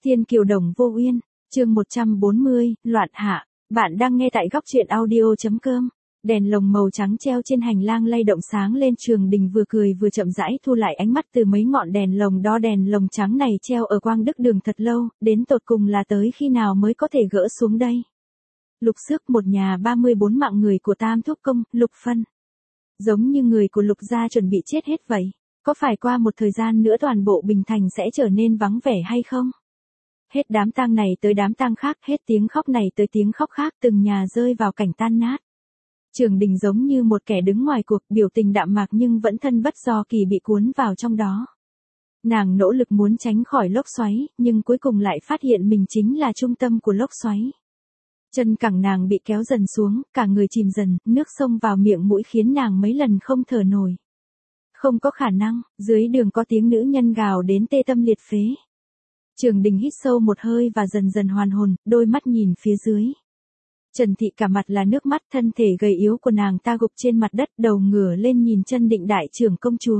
Thiên kiều đồng vô uyên, chương 140, loạn hạ. Bạn đang nghe tại góc truyện audio.com. Đèn lồng màu trắng treo trên hành lang lay động sáng lên. Trường Đình vừa cười vừa chậm rãi thu lại ánh mắt từ mấy ngọn đèn lồng đó. Đèn lồng trắng này treo ở Quang Đức Đường thật lâu, đến tột cùng là tới khi nào mới có thể gỡ xuống đây? Lục Xước, một nhà 34 mạng người của Tam Thúc Công, Lục Phân. Giống như người của Lục gia chuẩn bị chết hết vậy. Có phải qua một thời gian nữa toàn bộ Bình Thành sẽ trở nên vắng vẻ hay không? Hết đám tang này tới đám tang khác, hết tiếng khóc này tới tiếng khóc khác, từng nhà rơi vào cảnh tan nát. Trường Đình giống như một kẻ đứng ngoài cuộc, biểu tình đạm mạc nhưng vẫn thân bất do kỳ bị cuốn vào trong đó. Nàng nỗ lực muốn tránh khỏi lốc xoáy, nhưng cuối cùng lại phát hiện mình chính là trung tâm của lốc xoáy. Chân cẳng nàng bị kéo dần xuống, cả người chìm dần, nước xông vào miệng mũi khiến nàng mấy lần không thở nổi. Không có khả năng, dưới đường có tiếng nữ nhân gào đến tê tâm liệt phế. Trường Đình hít sâu một hơi và dần dần hoàn hồn, đôi mắt nhìn phía dưới. Trần Thị cả mặt là nước mắt, thân thể gầy yếu của nàng ta gục trên mặt đất, đầu ngửa lên nhìn Chân Định đại trưởng công chúa.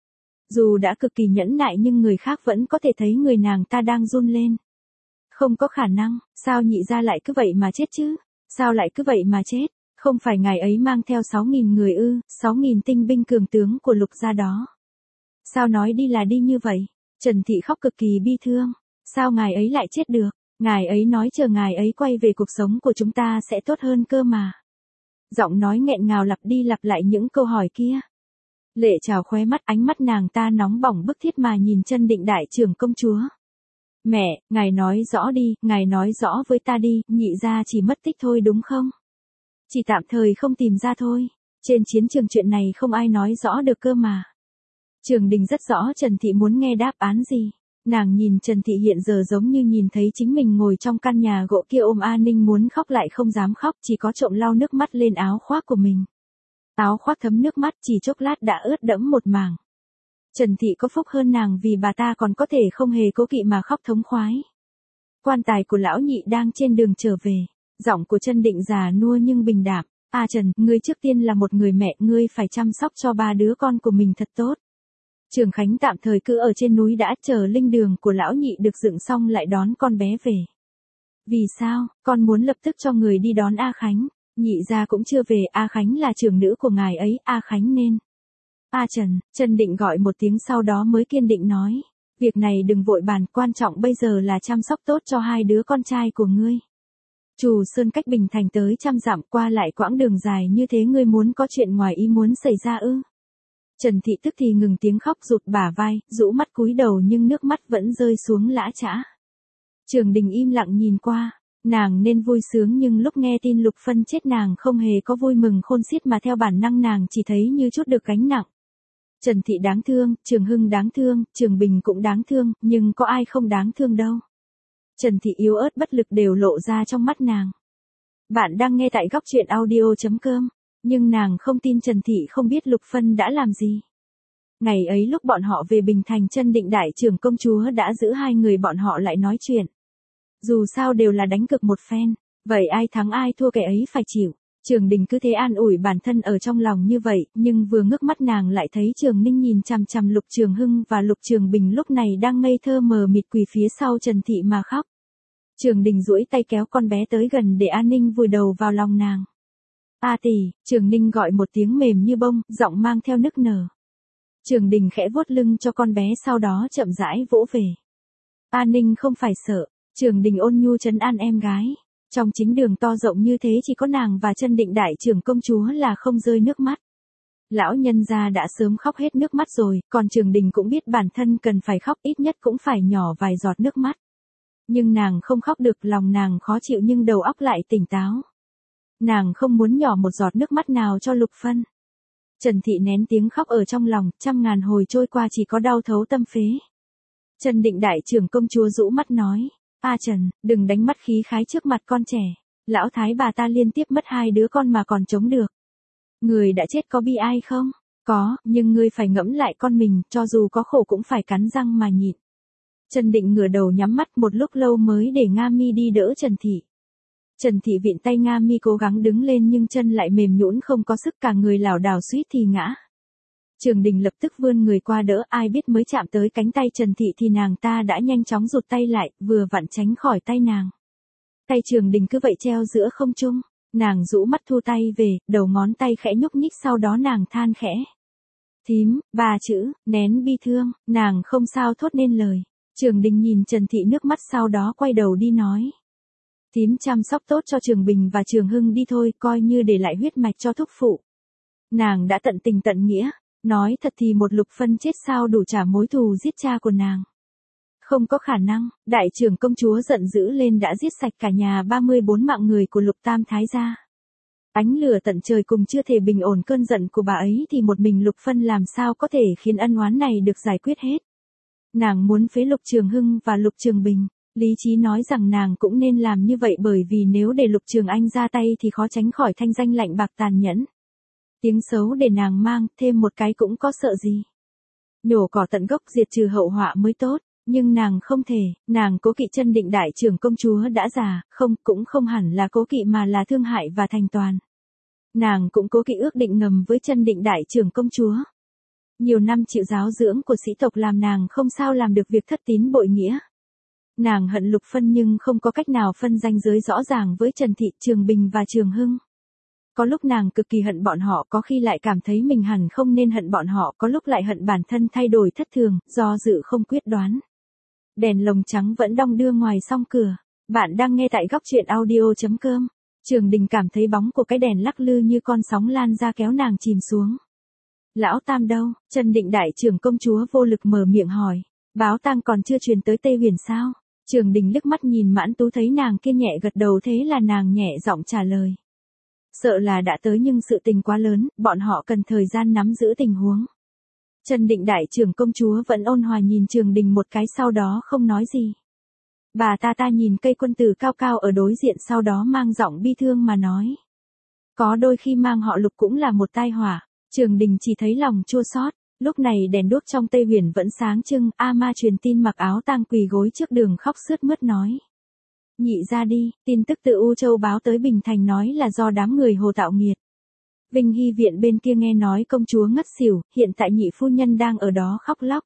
Dù đã cực kỳ nhẫn nại nhưng người khác vẫn có thể thấy người nàng ta đang run lên. Không có khả năng, sao nhị gia lại cứ vậy mà chết chứ? Sao lại cứ vậy mà chết? Không phải ngài ấy mang theo 6.000 người ư, 6.000 tinh binh cường tướng của Lục gia đó. Sao nói đi là đi như vậy? Trần Thị khóc cực kỳ bi thương. Sao ngài ấy lại chết được? Ngài ấy nói chờ ngài ấy quay về cuộc sống của chúng ta sẽ tốt hơn cơ mà. Giọng nói nghẹn ngào lặp đi lặp lại những câu hỏi kia. Lệ trào khóe mắt, ánh mắt nàng ta nóng bỏng bức thiết mà nhìn Chân Định đại trưởng công chúa. Mẹ, ngài nói rõ đi, ngài nói rõ với ta đi, nhị gia chỉ mất tích thôi đúng không? Chỉ tạm thời không tìm ra thôi. Trên chiến trường chuyện này không ai nói rõ được cơ mà. Trường Đình rất rõ Trần Thị muốn nghe đáp án gì. Nàng nhìn Trần Thị hiện giờ giống như nhìn thấy chính mình ngồi trong căn nhà gỗ kia ôm A Ninh muốn khóc lại không dám khóc, chỉ có trộm lau nước mắt lên áo khoác của mình. Áo khoác thấm nước mắt chỉ chốc lát đã ướt đẫm một mảng. Trần Thị có phúc hơn nàng vì bà ta còn có thể không hề cố kỵ mà khóc thống khoái. Quan tài của lão nhị đang trên đường trở về. Giọng của Chân Định già nua nhưng bình đạm. A Trần, ngươi trước tiên là một người mẹ, ngươi phải chăm sóc cho 3 đứa con của mình thật tốt. Trường Khánh tạm thời cứ ở trên núi đã, chờ linh đường của lão nhị được dựng xong lại đón con bé về. Vì sao, con muốn lập tức cho người đi đón A Khánh. Nhị gia cũng chưa về, A Khánh là trưởng nữ của ngài ấy, A Khánh nên. A Trần, Chân Định gọi một tiếng sau đó mới kiên định nói. Việc này đừng vội bàn, quan trọng bây giờ là chăm sóc tốt cho 2 đứa con trai của ngươi. Trù Sơn cách Bình Thành tới 100 dặm, qua lại quãng đường dài như thế, ngươi muốn có chuyện ngoài ý muốn xảy ra ư? Trần Thị tức thì ngừng tiếng khóc, rụt bả vai, rũ mắt cúi đầu nhưng nước mắt vẫn rơi xuống lã chã. Trường Đình im lặng nhìn qua, nàng nên vui sướng nhưng lúc nghe tin Lục Phân chết nàng không hề có vui mừng khôn xiết mà theo bản năng nàng chỉ thấy như chút được gánh nặng. Trần Thị đáng thương, Trường Hưng đáng thương, Trường Bình cũng đáng thương, nhưng có ai không đáng thương đâu. Trần Thị yếu ớt bất lực đều lộ ra trong mắt nàng. Bạn đang nghe tại góc truyện audio.com, nhưng nàng không tin Trần Thị không biết Lục Phân đã làm gì. Ngày ấy lúc bọn họ về Bình Thành, Chân Định đại trưởng công chúa đã giữ 2 người bọn họ lại nói chuyện. Dù sao đều là đánh cực một phen, vậy ai thắng ai thua kẻ ấy phải chịu. Trường Đình cứ thế an ủi bản thân ở trong lòng như vậy, nhưng vừa ngước mắt nàng lại thấy Trường Ninh nhìn chằm chằm Lục Trường Hưng và Lục Trường Bình lúc này đang ngây thơ mờ mịt quỳ phía sau Trần Thị mà khóc. Trường Đình duỗi tay kéo con bé tới gần để An Ninh vùi đầu vào lòng nàng. A tỷ, Trường Ninh gọi một tiếng mềm như bông, giọng mang theo nức nở. Trường Đình khẽ vuốt lưng cho con bé sau đó chậm rãi vỗ về. An Ninh không phải sợ, Trường Đình ôn nhu trấn an em gái. Trong chính đường to rộng như thế chỉ có nàng và Chân Định đại trưởng công chúa là không rơi nước mắt. Lão nhân gia đã sớm khóc hết nước mắt rồi, còn Trường Đình cũng biết bản thân cần phải khóc, ít nhất cũng phải nhỏ vài giọt nước mắt. Nhưng nàng không khóc được, lòng nàng khó chịu nhưng đầu óc lại tỉnh táo. Nàng không muốn nhỏ một giọt nước mắt nào cho Lục Phân. Trần Thị nén tiếng khóc ở trong lòng, 100.000 hồi trôi qua chỉ có đau thấu tâm phế. Chân Định đại trưởng công chúa rũ mắt nói. A Trần, đừng đánh mắt khí khái trước mặt con trẻ. Lão thái bà ta liên tiếp mất 2 đứa con mà còn chống được. Người đã chết có bi ai không? Có, nhưng ngươi phải ngẫm lại con mình, cho dù có khổ cũng phải cắn răng mà nhịn. Trần Định ngửa đầu nhắm mắt một lúc lâu mới để Nga Mi đi đỡ Trần Thị. Trần Thị vịn tay Nga Mi cố gắng đứng lên nhưng chân lại mềm nhũn không có sức, cả người lảo đảo suýt thì ngã. Trường Đình lập tức vươn người qua đỡ, ai biết mới chạm tới cánh tay Trần Thị thì nàng ta đã nhanh chóng rụt tay lại, vừa vặn tránh khỏi tay nàng. Tay Trường Đình cứ vậy treo giữa không trung, nàng rũ mắt thu tay về, đầu ngón tay khẽ nhúc nhích, sau đó nàng than khẽ. Thím, 3 chữ, nén bi thương, nàng không sao thốt nên lời. Trường Đình nhìn Trần Thị nước mắt, sau đó quay đầu đi nói. Thím chăm sóc tốt cho Trường Bình và Trường Hưng đi thôi, coi như để lại huyết mạch cho thúc phụ. Nàng đã tận tình tận nghĩa, nói thật thì một Lục Phân chết sao đủ trả mối thù giết cha của nàng. Không có khả năng, đại trưởng công chúa giận dữ lên đã giết sạch cả nhà 34 mạng người của Lục Tam Thái gia. Ánh lửa tận trời cùng chưa thể bình ổn cơn giận của bà ấy thì một mình Lục Phân làm sao có thể khiến ân oán này được giải quyết hết. Nàng muốn phế Lục Trường Hưng và Lục Trường Bình, lý trí nói rằng nàng cũng nên làm như vậy, bởi vì nếu để Lục Trường Anh ra tay thì khó tránh khỏi thanh danh lạnh bạc tàn nhẫn. Tiếng xấu để nàng mang, thêm một cái cũng có sợ gì. Nhổ cỏ tận gốc diệt trừ hậu họa mới tốt, nhưng nàng không thể, nàng cố kỵ Chân Định đại trưởng công chúa đã già, cũng không hẳn là cố kỵ mà là thương hại và thành toàn. Nàng cũng cố kỵ ước định ngầm với Chân Định đại trưởng công chúa. Nhiều năm chịu giáo dưỡng của sĩ tộc làm nàng không sao làm được việc thất tín bội nghĩa. Nàng hận Lục Phân nhưng không có cách nào phân ranh giới rõ ràng với Trần Thị, Trường Bình và Trường Hưng. Có lúc nàng cực kỳ hận bọn họ, có khi lại cảm thấy mình hẳn không nên hận bọn họ, có lúc lại hận bản thân thay đổi thất thường, do dự không quyết đoán. Đèn lồng trắng vẫn đong đưa ngoài song cửa. Bạn đang nghe tại goctruyện.audio.com. Trường Đình cảm thấy bóng của cái đèn lắc lư như con sóng lan ra kéo nàng chìm xuống. Lão Tam đâu? Trần Định đại trưởng công chúa vô lực mở miệng hỏi. Báo tang còn chưa truyền tới Tây Huyền sao? Trường Đình liếc mắt nhìn Mãn Tú thấy nàng kia nhẹ gật đầu, thế là nàng nhẹ giọng trả lời. Sợ là đã tới nhưng sự tình quá lớn, bọn họ cần thời gian nắm giữ tình huống. Trần Định đại trưởng công chúa vẫn ôn hòa nhìn Trường Đình một cái, sau đó không nói gì. Bà ta nhìn cây quân tử cao cao ở đối diện, sau đó mang giọng bi thương mà nói. Có đôi khi mang họ Lục cũng là một tai họa. Trường Đình chỉ thấy lòng chua xót. Lúc này đèn đuốc trong Tây Huyền vẫn sáng trưng, A Ma truyền tin mặc áo tang quỳ gối trước đường khóc sướt mướt nói. Nhị ra đi, tin tức từ U Châu báo tới Bình Thành nói là do đám người Hồ tạo nghiệt. Vinh Hy viện bên kia nghe nói công chúa ngất xỉu, hiện tại nhị phu nhân đang ở đó khóc lóc.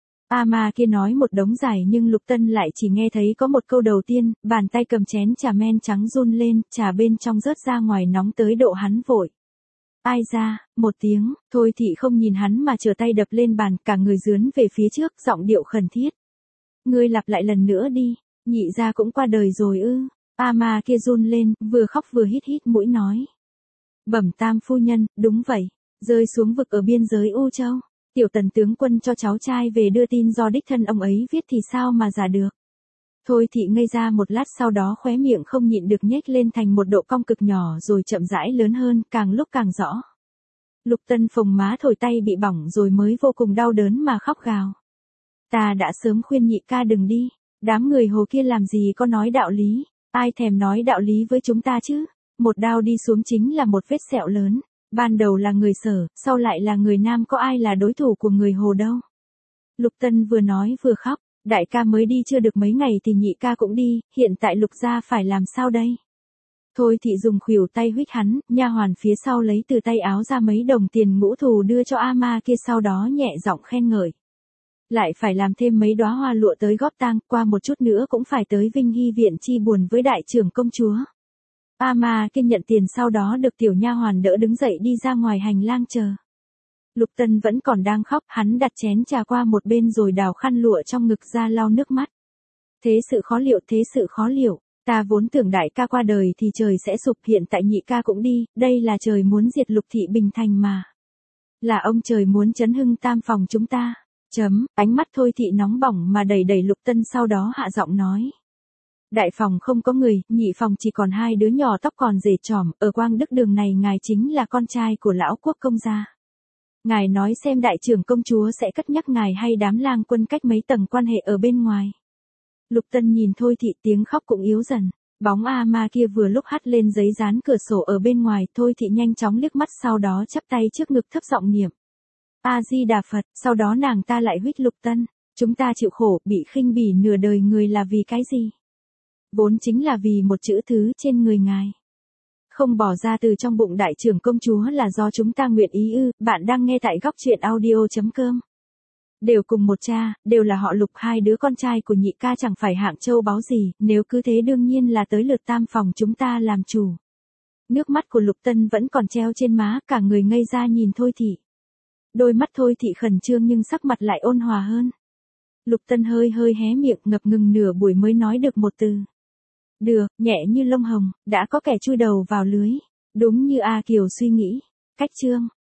A Ma kia nói một đống dài nhưng Lục Tân lại chỉ nghe thấy có một câu đầu tiên, bàn tay cầm chén trà men trắng run lên, trà bên trong rớt ra ngoài nóng tới độ hắn vội. Ai ra, một tiếng, Thôi Thị không nhìn hắn mà trở tay đập lên bàn, cả người dướn về phía trước, giọng điệu khẩn thiết. Ngươi lặp lại lần nữa đi, nhị gia cũng qua đời rồi ư? A Ma kia run lên, vừa khóc vừa hít hít mũi nói. Bẩm tam phu nhân, đúng vậy, rơi xuống vực ở biên giới U Châu. Tiểu Tần tướng quân cho cháu trai về đưa tin do đích thân ông ấy viết thì sao mà giả được. Thôi Thị ngây ra một lát, sau đó khóe miệng không nhịn được nhếch lên thành một độ cong cực nhỏ rồi chậm rãi lớn hơn, càng lúc càng rõ. Lục Tân phồng má thổi tay bị bỏng rồi mới vô cùng đau đớn mà khóc gào. Ta đã sớm khuyên nhị ca đừng đi, đám người Hồ kia làm gì có nói đạo lý, ai thèm nói đạo lý với chúng ta chứ. Một đao đi xuống chính là một vết sẹo lớn, ban đầu là người Sở, sau lại là người Nam, có ai là đối thủ của người Hồ đâu. Lục Tân vừa nói vừa khóc. Đại ca mới đi chưa được mấy ngày thì nhị ca cũng đi, hiện tại Lục gia phải làm sao đây? Thôi Thị dùng khuỷu tay huých hắn, nha hoàn phía sau lấy từ tay áo ra mấy đồng tiền ngũ thù đưa cho A Ma kia, sau đó nhẹ giọng khen ngợi. Lại phải làm thêm mấy đóa hoa lụa tới góp tang, qua một chút nữa cũng phải tới Vinh Hy viện chi buồn với đại trưởng công chúa. A Ma kia nhận tiền, sau đó được tiểu nha hoàn đỡ đứng dậy đi ra ngoài hành lang chờ. Lục Tân vẫn còn đang khóc, hắn đặt chén trà qua một bên rồi đào khăn lụa trong ngực ra lau nước mắt. Thế sự khó liệu, ta vốn tưởng đại ca qua đời thì trời sẽ sụp, hiện tại nhị ca cũng đi, đây là trời muốn diệt Lục thị Bình Thành mà. Là ông trời muốn chấn hưng tam phòng chúng ta. Ánh mắt Thôi Thị nóng bỏng mà đẩy Lục Tân, sau đó hạ giọng nói. Đại phòng không có người, nhị phòng chỉ còn 2 đứa nhỏ tóc còn rể trỏm, ở Quang Đức đường này ngài chính là con trai của lão quốc công gia. Ngài nói xem đại trưởng công chúa sẽ cất nhắc ngài hay đám lang quân cách mấy tầng quan hệ ở bên ngoài. Lục Tân nhìn Thôi Thị, tiếng khóc cũng yếu dần. Bóng A Ma kia vừa lúc hắt lên giấy dán cửa sổ ở bên ngoài, Thôi Thị nhanh chóng liếc mắt, sau đó chắp tay trước ngực thấp giọng niệm. A-di-đà Phật, sau đó nàng ta lại huých Lục Tân. Chúng ta chịu khổ, bị khinh bỉ nửa đời người là vì cái gì? Vốn chính là vì một chữ thứ trên người ngài. Không bỏ ra từ trong bụng đại trưởng công chúa là do chúng ta nguyện ý ư? Bạn đang nghe tại góc truyện audio.com. Đều cùng một cha, đều là họ Lục, hai đứa con trai của nhị ca chẳng phải hạng châu báu gì, nếu cứ thế đương nhiên là tới lượt tam phòng chúng ta làm chủ. Nước mắt của Lục Tân vẫn còn treo trên má, cả người ngây ra nhìn Thôi Thị. Đôi mắt Thôi Thị khẩn trương nhưng sắc mặt lại ôn hòa hơn. Lục Tân hơi hơi hé miệng, ngập ngừng nửa buổi mới nói được một từ. Được, nhẹ như lông hồng, đã có kẻ chui đầu vào lưới. Đúng như A Kiều suy nghĩ. Cách chương